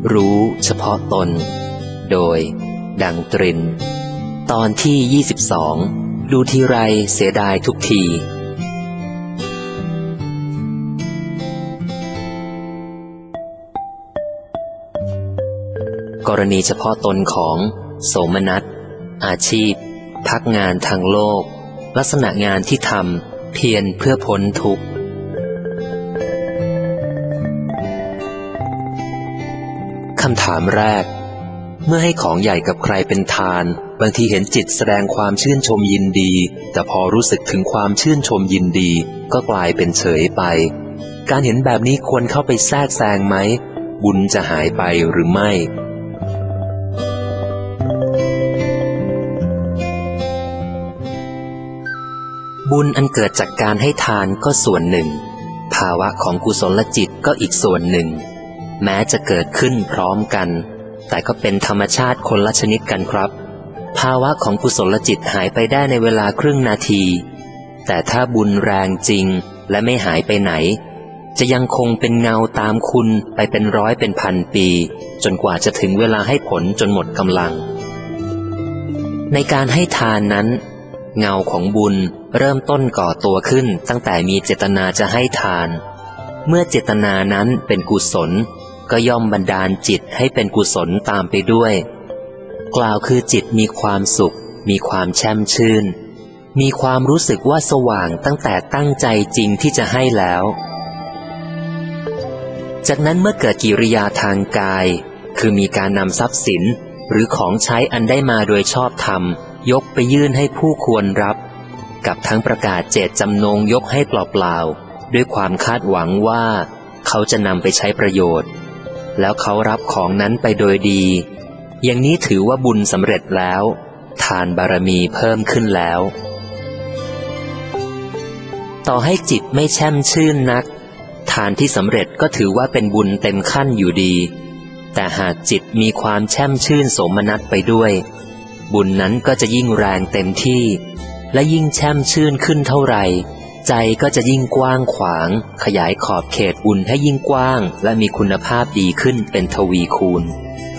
รู้เฉพาะตนโดยดังตรินตอนที่22ดูทีไรเสียดายทุกทีกรณีเฉพาะตนของโสมนัสอาชีพพักงานทางโลกลักษณะงานที่ทำเพียรเพื่อพ้นทุกข์คำถามแรกเมื่อให้ของใหญ่กับใครเป็นทานบางทีเห็นจิตแสดงความชื่นชมยินดีแต่พอรู้สึกถึงความชื่นชมยินดีก็กลายเป็นเฉยไปการเห็นแบบนี้ควรเข้าไปแทรกแซงไหมบุญจะหายไปหรือไม่บุญอันเกิดจากการให้ทานก็ส่วนหนึ่งภาวะของกุศลจิตก็อีกส่วนหนึ่งแม้จะเกิดขึ้นพร้อมกันแต่ก็เป็นธรรมชาติคนละชนิดกันครับภาวะของกุศลจิตหายไปได้ในเวลาครึ่งนาทีแต่ถ้าบุญแรงจริงและไม่หายไปไหนจะยังคงเป็นเงาตามคุณไปเป็นร้อยเป็นพันปีจนกว่าจะถึงเวลาให้ผลจนหมดกำลังในการให้ทานนั้นเงาของบุญเริ่มต้นก่อตัวขึ้นตั้งแต่มีเจตนาจะให้ทานเมื่อเจตนานั้นเป็นกุศลก็ย่อมบันดาลจิตให้เป็นกุศลตามไปด้วยกล่าวคือจิตมีความสุขมีความแช่มชื่นมีความรู้สึกว่าสว่างตั้งแต่ตั้งใจจริงที่จะให้แล้วจากนั้นเมื่อเกิดกิริยาทางกายคือมีการนำทรัพย์สินหรือของใช้อันได้มาโดยชอบธรรมยกไปยื่นให้ผู้ควรรับกับทั้งประกาศเจตจำนงยกให้เปล่าๆด้วยความคาดหวังว่าเขาจะนำไปใช้ประโยชน์แล้วเขารับของนั้นไปโดยดีอย่างนี้ถือว่าบุญสำเร็จแล้วทานบารมีเพิ่มขึ้นแล้วต่อให้จิตไม่แช่มชื่นนักทานที่สำเร็จก็ถือว่าเป็นบุญเต็มขั้นอยู่ดีแต่หากจิตมีความแช่มชื่นโสมนัสไปด้วยบุญนั้นก็จะยิ่งแรงเต็มที่และยิ่งแช่มชื่นขึ้นเท่าไหร่ใจก็จะยิ่งกว้างขวางขยายขอบเขตบุญให้ยิ่งกว้างและมีคุณภาพดีขึ้นเป็นทวีคูณ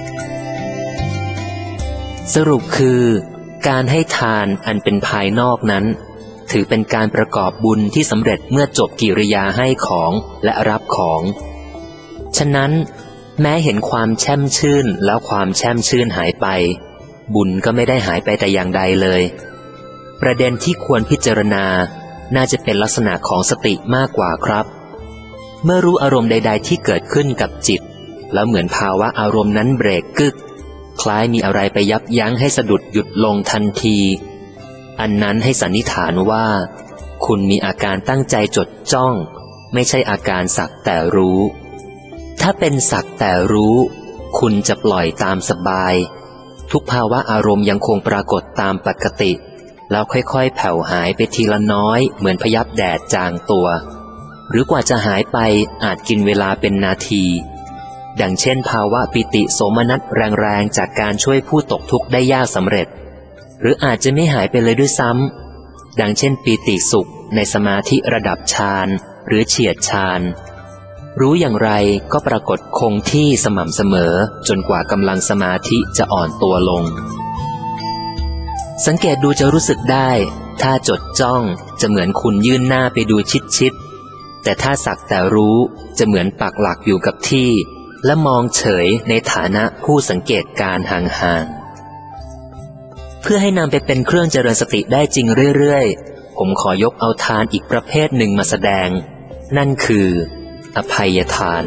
สรุปคือการให้ทานอันเป็นภายนอกนั้นถือเป็นการประกอบบุญที่สำเร็จเมื่อจบกิริยาให้ของและรับของฉะนั้นแม้เห็นความแช่มชื่นแล้วความแช่มชื่นหายไปบุญก็ไม่ได้หายไปแต่อย่างใดเลยประเด็นที่ควรพิจารณาน่าจะเป็นลักษณะของสติมากกว่าครับเมื่อรู้อารมณ์ใดๆที่เกิดขึ้นกับจิตแล้วเหมือนภาวะอารมณ์นั้นเบรกกึกคล้ายมีอะไรไปยับยั้งให้สะดุดหยุดลงทันทีอันนั้นให้สันนิษฐานว่าคุณมีอาการตั้งใจจดจ้องไม่ใช่อาการสักแต่รู้ถ้าเป็นสักแต่รู้คุณจะปล่อยตามสบายทุกภาวะอารมณ์ยังคงปรากฏตามปกติแล้วค่อยๆแผ่วหายไปทีละน้อยเหมือนพยับแดดจางตัวหรือกว่าจะหายไปอาจกินเวลาเป็นนาทีดังเช่นภาวะปิติโสมนัสแรงๆจากการช่วยผู้ตกทุกข์ได้ยากสำเร็จหรืออาจจะไม่หายไปเลยด้วยซ้ำดังเช่นปิติสุขในสมาธิระดับฌานหรือเฉียดฌานรู้อย่างไรก็ปรากฏคงที่สม่ำเสมอจนกว่ากำลังสมาธิจะอ่อนตัวลงสังเกตดูจะรู้สึกได้ถ้าจดจ้องจะเหมือนคุณยื่นหน้าไปดูชิดๆแต่ถ้าสักแต่รู้จะเหมือนปักหลักอยู่กับที่และมองเฉยในฐานะผู้สังเกตการห่างๆเพื่อให้นำไปเป็นเครื่องเจริญสติได้จริงเรื่อยๆผมขอยกเอาทานอีกประเภทหนึ่งมาแสดงนั่นคืออภัยทาน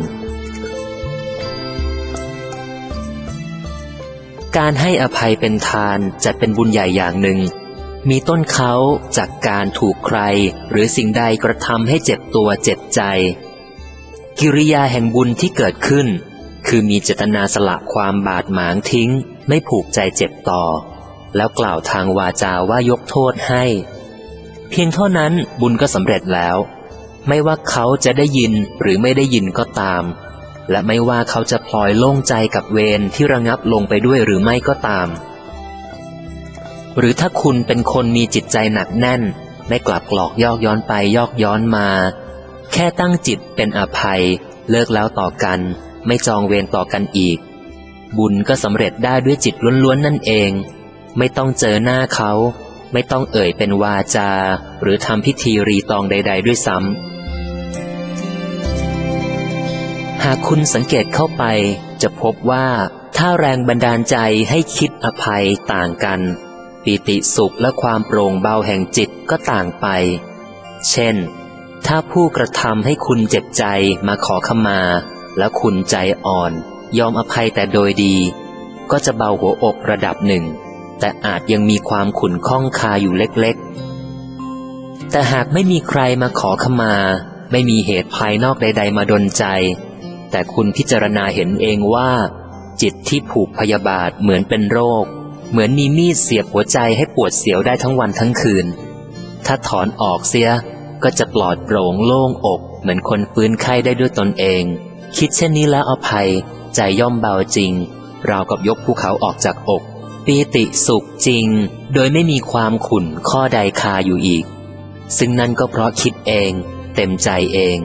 การให้อภัยเป็นทานจัดเป็นบุญใหญ่อย่างหนึ่งมีต้นเขาจากการถูกใครหรือสิ่งใดกระทำให้เจ็บตัวเจ็บใจกิริยาแห่งบุญที่เกิดขึ้นคือมีเจตนาสละความบาดหมางทิ้งไม่ผูกใจเจ็บต่อแล้วกล่าวทางวาจาว่ายกโทษให้เพียงเท่านั้นบุญก็สำเร็จแล้วไม่ว่าเขาจะได้ยินหรือไม่ได้ยินก็ตามและไม่ว่าเขาจะพลอยโล่งใจกับเวรที่ระงับลงไปด้วยหรือไม่ก็ตามหรือถ้าคุณเป็นคนมีจิตใจหนักแน่นไม่กลับกรอกยอกย้อนไปยอกย้อนมาแค่ตั้งจิตเป็นอภัยเลิกแล้วต่อกันไม่จองเวรต่อกันอีกบุญก็สำเร็จได้ด้วยจิตล้วนๆนั่นเองไม่ต้องเจอหน้าเขาไม่ต้องเอ่ยเป็นวาจาหรือทำพิธีรีตองใดๆด้วยซ้ำหากคุณสังเกตเข้าไปจะพบว่าถ้าแรงบันดาลใจให้คิดอภัยต่างกันปิติสุขและความโปร่งเบาแห่งจิตก็ต่างไปเช่นถ้าผู้กระทำให้คุณเจ็บใจมาขอขมาแล้วคุณใจอ่อนยอมอภัยแต่โดยดีก็จะเบาหัวอกระดับหนึ่งแต่อาจยังมีความขุ่นข้องคาอยู่เล็กๆแต่หากไม่มีใครมาขอขมาไม่มีเหตุภายนอกใดๆมาดลใจแต่คุณพิจารณาเห็นเองว่าจิตที่ผูกพยาบาทเหมือนเป็นโรคเหมือนมีมีดเสียบหัวใจให้ปวดเสียวได้ทั้งวันทั้งคืนถ้าถอนออกเสียก็จะปลอดโปร่งโล่งอกเหมือนคนฟื้นไข้ได้ด้วยตนเองคิดเช่นนี้แล้วอภัยใจย่อมเบาจริงราวกับยกภูเขาออกจากอกปีติสุขจริงโดยไม่มีความขุ่นข้อใดคาอยู่อีกซึ่งนั่นก็เพราะคิดเองเต็มใจเอง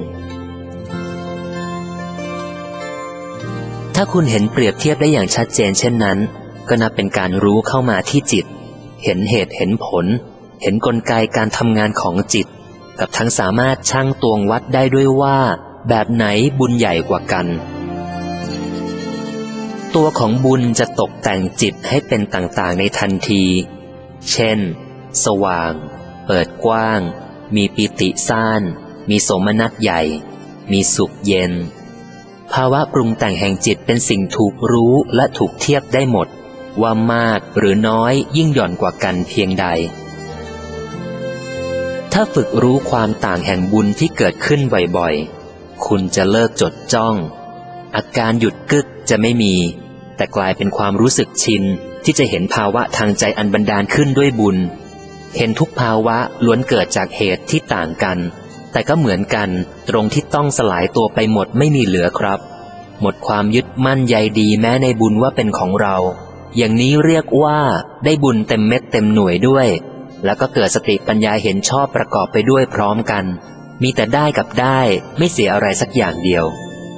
ถ้าคุณเห็นเปรียบเทียบได้อย่างชัดเจนเช่นนั้นก็นับเป็นการรู้เข้ามาที่จิตเห็นเหตุเห็นผลเห็นกลไกการทำงานของจิตกับทั้งสามารถชั่งตวงวัดได้ด้วยว่าแบบไหนบุญใหญ่กว่ากันตัวของบุญจะตกแต่งจิตให้เป็นต่างๆในทันทีเช่นสว่างเปิดกว้างมีปิติซ่านมีโสมนัสใหญ่มีสุขเย็นภาวะปรุงแต่งแห่งจิตเป็นสิ่งถูกรู้และถูกเทียบได้หมดว่ามากหรือน้อยยิ่งหย่อนกว่ากันเพียงใดถ้าฝึกรู้ความต่างแห่งบุญที่เกิดขึ้นบ่อยๆคุณจะเลิกจดจ้องอาการหยุดกึกจะไม่มีแต่กลายเป็นความรู้สึกชินที่จะเห็นภาวะทางใจอันบันดาลขึ้นด้วยบุญเห็นทุกภาวะล้วนเกิดจากเหตุที่ต่างกันแต่ก็เหมือนกันตรงที่ต้องสลายตัวไปหมดไม่มีเหลือครับหมดความยึดมั่นใยดีแม้ในบุญว่าเป็นของเราอย่างนี้เรียกว่าได้บุญเต็มเม็ดเต็มหน่วยด้วยแล้วก็เกิดสติปัญญาเห็นชอบประกอบไปด้วยพร้อมกันมีแต่ได้กับได้ไม่เสียอะไรสักอย่างเดียว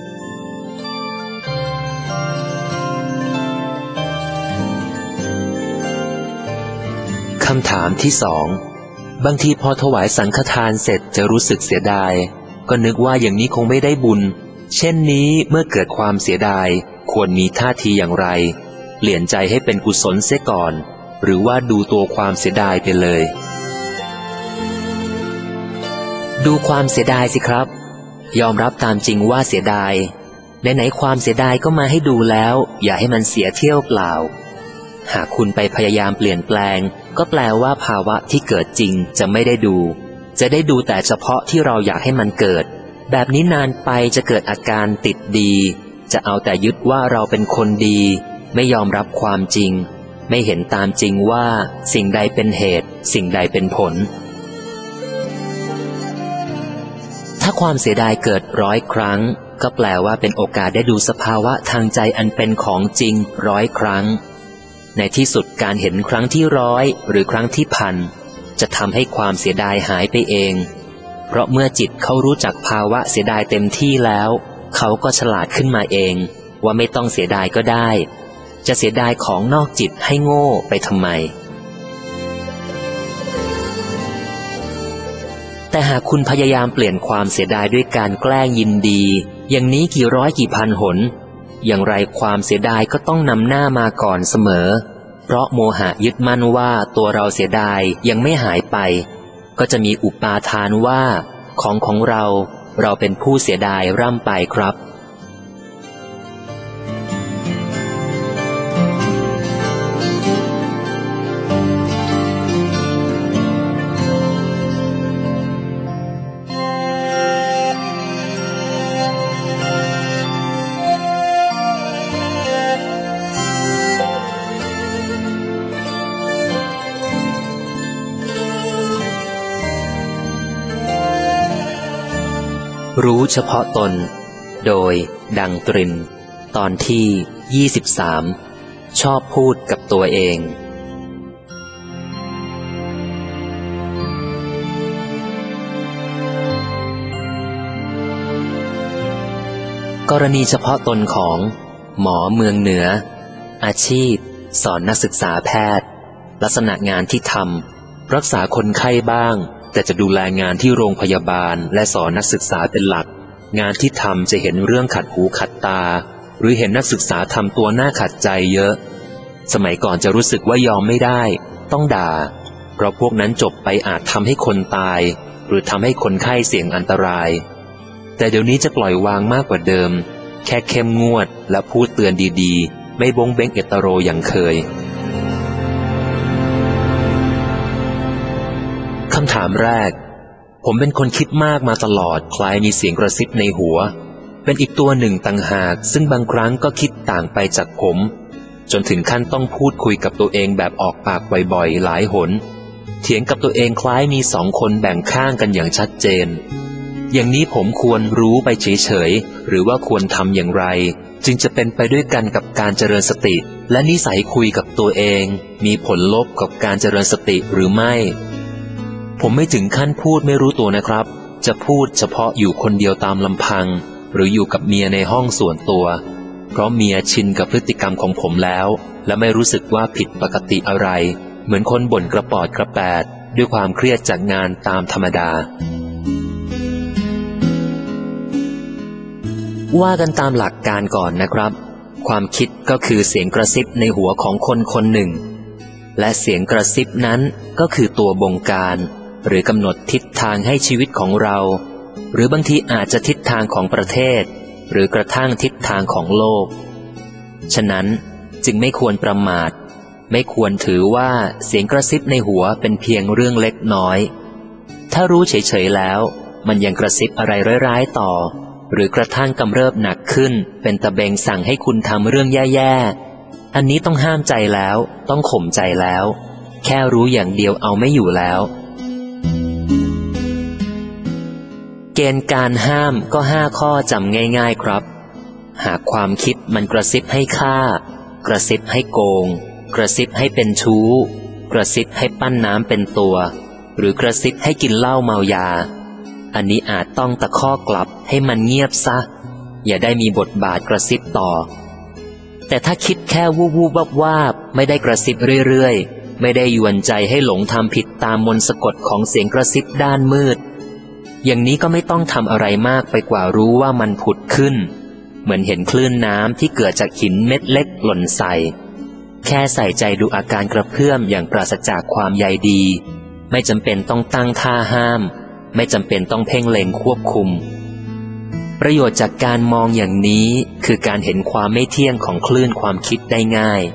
คำถามที่สองบางทีพอถวายสังฆทานเสร็จจะรู้สึกเสียดายก็นึกว่าอย่างนี้คงไม่ได้บุญเช่นนี้เมื่อเกิดความเสียดายควรมีท่าทีอย่างไรเปลี่ยนใจให้เป็นกุศลเสียก่อนหรือว่าดูตัวความเสียดายไปเลยดูความเสียดายสิครับยอมรับตามจริงว่าเสียดายไหนๆความเสียดายก็มาให้ดูแล้วอย่าให้มันเสียเที่ยวเปล่าหากคุณไปพยายามเปลี่ยนแปลงก็แปลว่าภาวะที่เกิดจริงจะไม่ได้ดูจะได้ดูแต่เฉพาะที่เราอยากให้มันเกิดแบบนี้นานไปจะเกิดอาการติดดีจะเอาแต่ยึดว่าเราเป็นคนดีไม่ยอมรับความจริงไม่เห็นตามจริงว่าสิ่งใดเป็นเหตุสิ่งใดเป็นผลถ้าความเสียดายเกิด100 ครั้งก็แปลว่าเป็นโอกาสได้ดูสภาวะทางใจอันเป็นของจริง100 ครั้งในที่สุดการเห็นครั้งที่100หรือครั้งที่1,000จะทำให้ความเสียดายหายไปเองเพราะเมื่อจิตเขารู้จักภาวะเสียดายเต็มที่แล้วเขาก็ฉลาดขึ้นมาเองว่าไม่ต้องเสียดายก็ได้จะเสียดายของนอกจิตให้โง่ไปทำไมแต่หากคุณพยายามเปลี่ยนความเสียดายด้วยการแกล้งยินดีอย่างนี้กี่ร้อยกี่พันหนอย่างไรความเสียดายก็ต้องนำหน้ามาก่อนเสมอเพราะโมหะยึดมั่นว่าตัวเราเสียดายยังไม่หายไปก็จะมีอุปาทานว่าของเราเป็นผู้เสียดายร่ำไปครับ รู้เฉพาะตนโดยดังตรินตอนที่23ชอบพูดกับตัวเองกรณีเฉพาะตนของหมอเมืองเหนืออาชีพสอนนักศึกษาแพทย์ลักษณะงานที่ทำรักษาคนไข้บ้างแต่จะดูแลงานที่โรงพยาบาลและสอนนักศึกษาเป็นหลักงานที่ทำจะเห็นเรื่องขัดหูขัดตาหรือเห็นนักศึกษาทำตัวหน้าขัดใจเยอะสมัยก่อนจะรู้สึกว่ายอมไม่ได้ต้องด่าเพราะพวกนั้นจบไปอาจทำให้คนตายหรือทำให้คนไข้เสี่ยงอันตรายแต่เดี๋ยวนี้จะปล่อยวางมากกว่าเดิมแค่เข้มงวดและพูดเตือนดีๆไม่บงเบ้งเอตโรอย่างเคยคำถามแรกผมเป็นคนคิดมากมาตลอดคล้ายมีเสียงกระซิบในหัวเป็นอีกตัวหนึ่งต่างหากซึ่งบางครั้งก็คิดต่างไปจากผมจนถึงขั้นต้องพูดคุยกับตัวเองแบบออกปากบ่อยๆหลายหนเถียงกับตัวเองคล้ายมีสองคนแบ่งข้างกันอย่างชัดเจนอย่างนี้ผมควรรู้ไปเฉยๆหรือว่าควรทำอย่างไรจึงจะเป็นไปด้วยกันกับการเจริญสติและนิสัยคุยกับตัวเองมีผลลบกับการเจริญสติหรือไม่ผมไม่ถึงขั้นพูดไม่รู้ตัวนะครับจะพูดเฉพาะอยู่คนเดียวตามลำพังหรืออยู่กับเมียในห้องส่วนตัวเพราะเมียชินกับพฤติกรรมของผมแล้วและไม่รู้สึกว่าผิดปกติอะไรเหมือนคนบ่นกระปอดกระแปดด้วยความเครียดจากงานตามธรรมดาว่ากันตามหลักการก่อนนะครับความคิดก็คือเสียงกระซิบในหัวของคนคนหนึ่งและเสียงกระซิบนั้นก็คือตัวบงการหรือกำหนดทิศทางให้ชีวิตของเราหรือบางทีอาจจะทิศทางของประเทศหรือกระทั่งทิศทางของโลกฉะนั้นจึงไม่ควรประมาทไม่ควรถือว่าเสียงกระซิบในหัวเป็นเพียงเรื่องเล็กน้อยถ้ารู้เฉยๆแล้วมันยังกระซิบอะไรร้ายๆต่อหรือกระทั่งกำเริบหนักขึ้นเป็นตะเบงสั่งให้คุณทำเรื่องแย่ๆอันนี้ต้องห้ามใจแล้วต้องข่มใจแล้วแค่รู้อย่างเดียวเอาไม่อยู่แล้วเกณฑ์การห้ามก็5 ข้อจำง่ายๆครับหากความคิดมันกระซิบให้ฆ่ากระซิบให้โกงกระซิบให้เป็นชู้กระซิบให้ปั้นน้ำเป็นตัวหรือกระซิบให้กินเหล้าเมายาอันนี้อาจต้องตะคอกกลับให้มันเงียบซะอย่าได้มีบทบาทกระซิบต่อแต่ถ้าคิดแค่วูบๆวาบๆไม่ได้กระซิบเรื่อยๆไม่ได้ยวนใจให้หลงทำผิดตามมนต์สะกดของเสียงกระซิบด้านมืดอย่างนี้ก็ไม่ต้องทำอะไรมากไปกว่ารู้ว่ามันผุดขึ้นเหมือนเห็นคลื่นน้ำที่เกิดจากหินเม็ดเล็กหล่นใส่แค่ใส่ใจดูอาการกระเพื่อมอย่างปราศจากความใยดีไม่จำเป็นต้องตั้งท่าห้ามไม่จำเป็นต้องเพ่งเล็งควบคุมประโยชน์จากการมองอย่างนี้คือการเห็นความไม่เที่ยงของคลื่นความคิดได้ง่าย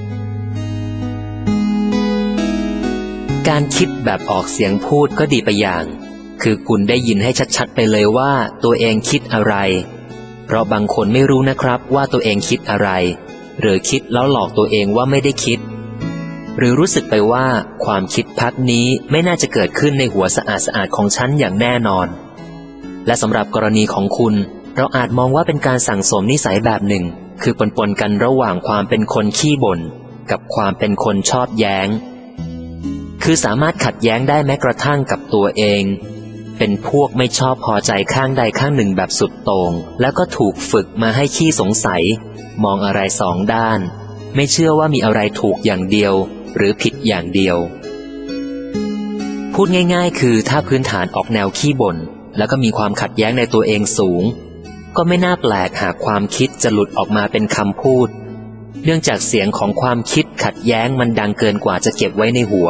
การคิดแบบออกเสียงพูดก็ดีไปอย่างคือคุณได้ยินให้ชัดๆไปเลยว่าตัวเองคิดอะไรเพราะบางคนไม่รู้นะครับว่าตัวเองคิดอะไรหรือคิดแล้วหลอกตัวเองว่าไม่ได้คิดหรือรู้สึกไปว่าความคิดพักนี้ไม่น่าจะเกิดขึ้นในหัวสะอาดของฉันอย่างแน่นอนและสำหรับกรณีของคุณเราอาจมองว่าเป็นการสั่งสมนิสัยแบบหนึ่งคือปนกันระหว่างความเป็นคนขี้บ่นกับความเป็นคนชอบแย้งคือสามารถขัดแย้งได้แม้กระทั่งกับตัวเองเป็นพวกไม่ชอบพอใจข้างใดข้างหนึ่งแบบสุดโต่งแล้วก็ถูกฝึกมาให้ขี้สงสัยมองอะไรสองด้านไม่เชื่อว่ามีอะไรถูกอย่างเดียวหรือผิดอย่างเดียวพูดง่ายๆคือถ้าพื้นฐานออกแนวขี้บ่นแล้วก็มีความขัดแย้งในตัวเองสูงก็ไม่น่าแปลกหากความคิดจะหลุดออกมาเป็นคำพูดเนื่องจากเสียงของความคิดขัดแย้งมันดังเกินกว่าจะเก็บไว้ในหัว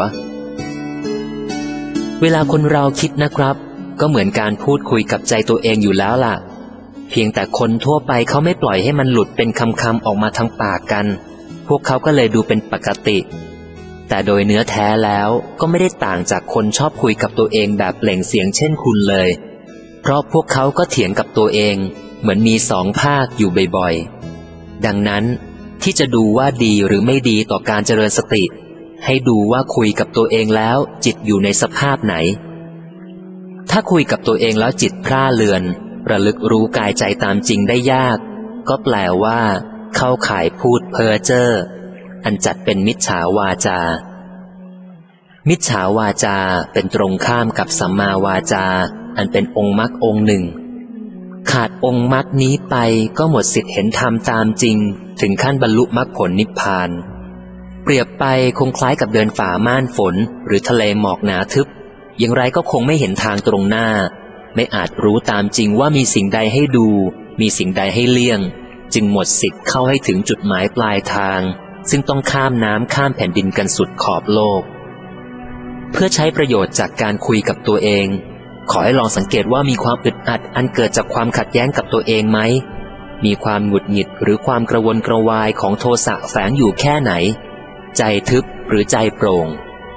เวลาคนเราคิดนะครับก็เหมือนการพูดคุยกับใจตัวเองอยู่แล้วล่ะเพียงแต่คนทั่วไปเขาไม่ปล่อยให้มันหลุดเป็นคำออกมาทางปากกันพวกเขาก็เลยดูเป็นปกติแต่โดยเนื้อแท้แล้วก็ไม่ได้ต่างจากคนชอบคุยกับตัวเองแบบเปล่งเสียงเช่นคุณเลยเพราะพวกเขาก็เถียงกับตัวเองเหมือนมีสองภาคอยู่บ่อยๆดังนั้นที่จะดูว่าดีหรือไม่ดีต่อการเจริญสติให้ดูว่าคุยกับตัวเองแล้วจิตอยู่ในสภาพไหนถ้าคุยกับตัวเองแล้วจิตพร่าเลือนระลึกรู้กายใจตามจริงได้ยากก็แปลว่าเข้าข่ายพูดเพ้อเจ้ออันจัดเป็นมิจฉาวาจามิจฉาวาจาเป็นตรงข้ามกับสัมมาวาจาอันเป็นองค์มรรคองค์หนึ่งขาดองค์มรรคนี้ไปก็หมดสิทธิเห็นธรรมตามจริงถึงขั้นบรรลุมรรคผลนิพพานเปรียบไปคงคล้ายกับเดินฝ่าม่านฝนหรือทะเลหมอกหนาทึบอย่างไรก็คงไม่เห็นทางตรงหน้าไม่อาจรู้ตามจริงว่ามีสิ่งใดให้ดูมีสิ่งใดให้เลี่ยงจึงหมดสิทธิ์เข้าให้ถึงจุดหมายปลายทางซึ่งต้องข้ามน้ำข้ามแผ่นดินกันสุดขอบโลกเพื่อใช้ประโยชน์จากการคุยกับตัวเองขอให้ลองสังเกตว่ามีความอึดอัดอันเกิดจากความขัดแย้งกับตัวเองไหมมีความหงุดหงิดหรือความกระวนกระวายของโทสะแฝงอยู่แค่ไหนใจทึบหรือใจโปร่ง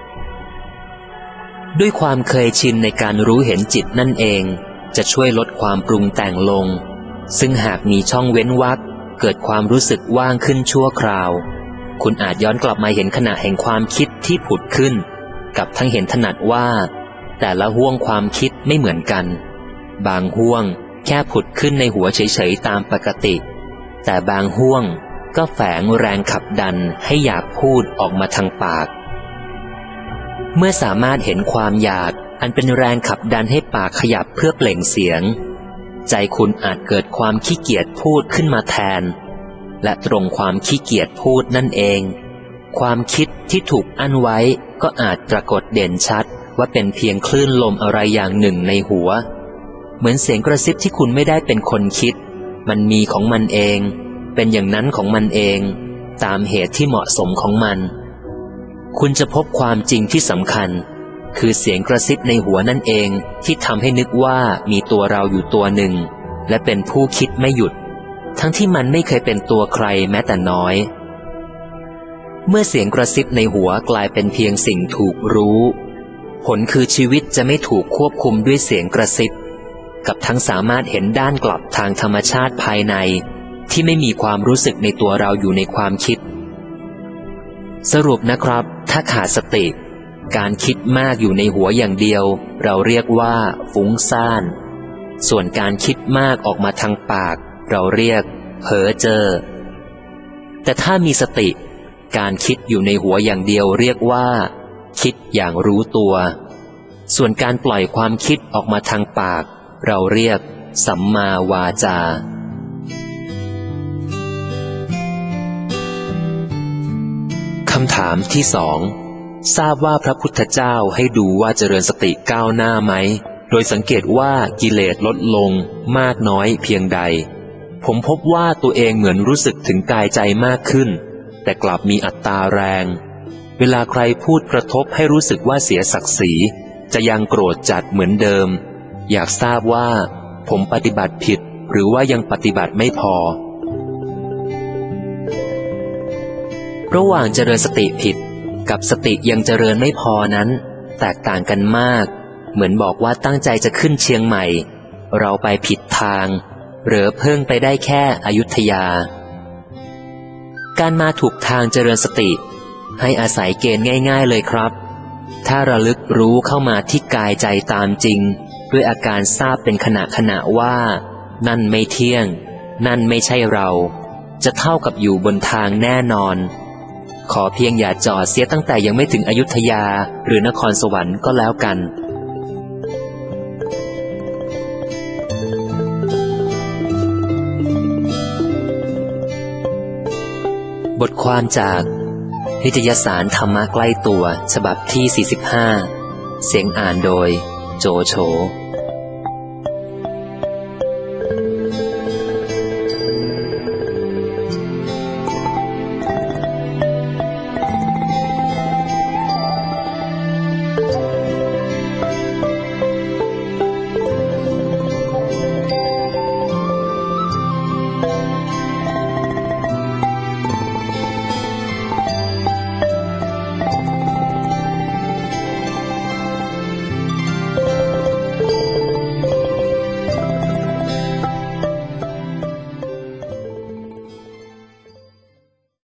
ด้วยความเคยชินในการรู้เห็นจิตนั่นเองจะช่วยลดความปรุงแต่งลงซึ่งหากมีช่องเว้นวรรคเกิดความรู้สึกว่างขึ้นชั่วคราวคุณอาจย้อนกลับมาเห็นขณะแห่งความคิดที่ผุดขึ้นกับทั้งเห็นถนัดว่าแต่ละห้วงความคิดไม่เหมือนกันบางห้วงแค่ผุดขึ้นในหัวเฉยๆตามปกติแต่บางห้วงก็แฝงแรงขับดันให้อยากพูดออกมาทางปากเมื่อสามารถเห็นความอยากอันเป็นแรงขับดันให้ปากขยับเพื่อเปล่งเสียงใจคุณอาจเกิดความขี้เกียจพูดขึ้นมาแทนและตรงความขี้เกียจพูดนั่นเองความคิดที่ถูกอั้นไว้ก็อาจปรากฏเด่นชัดว่าเป็นเพียงคลื่นลมอะไรอย่างหนึ่งในหัวเหมือนเสียงกระซิบที่คุณไม่ได้เป็นคนคิดมันมีของมันเองเป็นอย่างนั้นของมันเองตามเหตุที่เหมาะสมของมันคุณจะพบความจริงที่สำคัญคือเสียงกระซิบในหัวนั่นเองที่ทำให้นึกว่ามีตัวเราอยู่ตัวหนึ่งและเป็นผู้คิดไม่หยุดทั้งที่มันไม่เคยเป็นตัวใครแม้แต่น้อยเมื่อเสียงกระซิบในหัวกลายเป็นเพียงสิ่งถูกรู้ผลคือชีวิตจะไม่ถูกควบคุมด้วยเสียงกระซิบกับทั้งสามารถเห็นด้านกลับทางธรรมชาติภายในที่ไม่มีความรู้สึกในตัวเราอยู่ในความคิดสรุปนะครับถ้าขาดสติการคิดมากอยู่ในหัวอย่างเดียวเราเรียกว่าฟุ้งซ่านส่วนการคิดมากออกมาทางปากเราเรียกเพ้อเจ้อแต่ถ้ามีสติการคิดอยู่ในหัวอย่างเดียวเรียกว่าคิดอย่างรู้ตัวส่วนการปล่อยความคิดออกมาทางปากเราเรียกสัมมาวาจาคำถามที่สองทราบว่าพระพุทธเจ้าให้ดูว่าเจริญสติก้าวหน้าไหมโดยสังเกตว่ากิเลสลดลงมากน้อยเพียงใดผมพบว่าตัวเองเหมือนรู้สึกถึงกายใจมากขึ้นแต่กลับมีอัตตาแรงเวลาใครพูดกระทบให้รู้สึกว่าเสียศักดิ์ศรีจะยังโกรธจัดเหมือนเดิมอยากทราบว่าผมปฏิบัติผิดหรือว่ายังปฏิบัติไม่พอระหว่างเจริญสติผิดกับสติยังเจริญไม่พอนั้นแตกต่างกันมากเหมือนบอกว่าตั้งใจจะขึ้นเชียงใหม่เราไปผิดทางหรือเพิ่งไปได้แค่อยุธยาการมาถูกทางเจริญสติให้อาศัยเกณฑ์ง่ายๆเลยครับถ้าระลึกรู้เข้ามาที่กายใจตามจริงด้วยอาการทราบเป็นขณะว่านั่นไม่เที่ยงนั่นไม่ใช่เราจะเท่ากับอยู่บนทางแน่นอนขอเพียงอย่าจอดเสียตั้งแต่ยังไม่ถึงอยุธยาหรือนครสวรรค์ก็แล้วกันบทความจากนิตยสารธรรมะใกล้ตัวฉบับที่45เสียงอ่านโดยโจโฉ